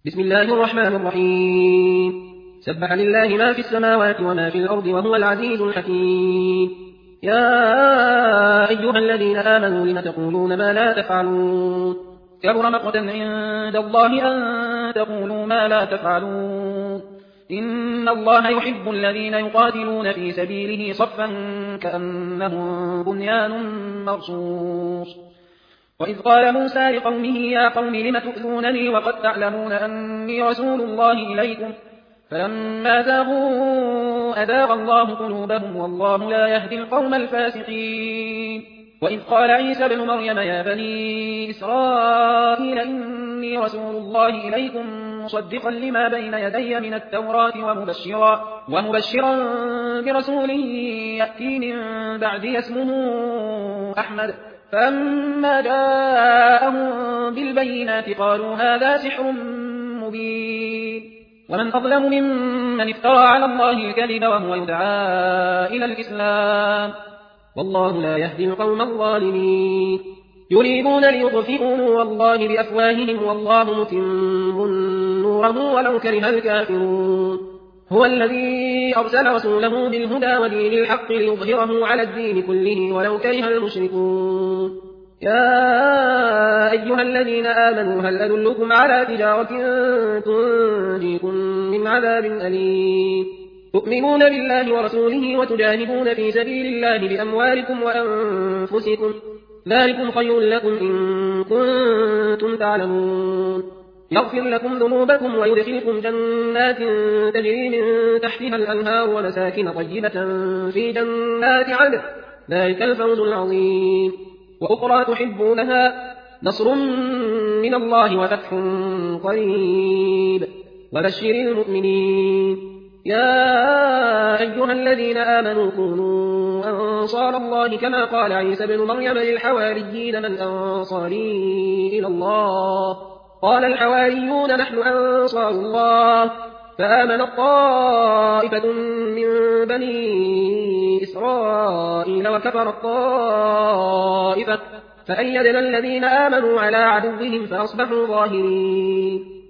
بسم الله الرحمن الرحيم. سبح لله ما في السماوات وما في الأرض وهو العزيز الحكيم. يا أيها الذين آمنوا لم تقولون ما لا تفعلون؟ كبر مقتا عند الله أن تقولوا ما لا تفعلون. إن الله يحب الذين يقاتلون في سبيله صفا كأنهم بنيان مرصوص. وإذ قال موسى لقومه يا قوم لم تؤذونني وقد تعلمون أني رسول الله إليكم فلما زاغوا أزاغ الله قلوبهم والله لا يهدي القوم الفاسقين. وإذ قال عيسى ابن مريم يا بني إسرائيل إني رسول الله إليكم مصدقا لما بين يدي من التوراة ومبشرا برسول يأتي من بعدي اسمه أحمد. فلما جاءهم بالبينات قالوا هذا سحر مبين. ومن أظلم ممن افترى على الله الكذب وهو يدعى إلى الإسلام والله لا يهدي القوم الظالمين. يريدون ليطفئوا نور الله بأفواههم والله متم نوره ولو كره الكافرون. هو الذي أرسل رسوله بالهدى ودين الحق ليظهره على الدين كله ولو كره المشركون. يا أيها الذين آمنوا هل أدلكم على تجارة تنجيكم من عذاب أليم؟ تؤمنون بالله ورسوله وتجاهدون في سبيل الله بأموالكم وأنفسكم ذلكم خير لكم إن كنتم تعلمون. يغفر لكم ذنوبكم ويدخلكم جنات تجري من تحتها الأنهار ومساكن طيبة في جنات عدن ذلك الفوز العظيم. وأخرى تحبونها نصر من الله وفتح قريب وبشر المؤمنين. يا أيها الذين آمنوا كونوا أنصار الله كما قال عيسى ابن مريم للحواريين من أنصاري إلى الله قال الحواريون نحن أنصار الله. فآمنت طائفة من بني إسرائيل وكفرت طائفة فأيدنا الذين آمنوا على عدوهم فأصبحوا ظاهرين.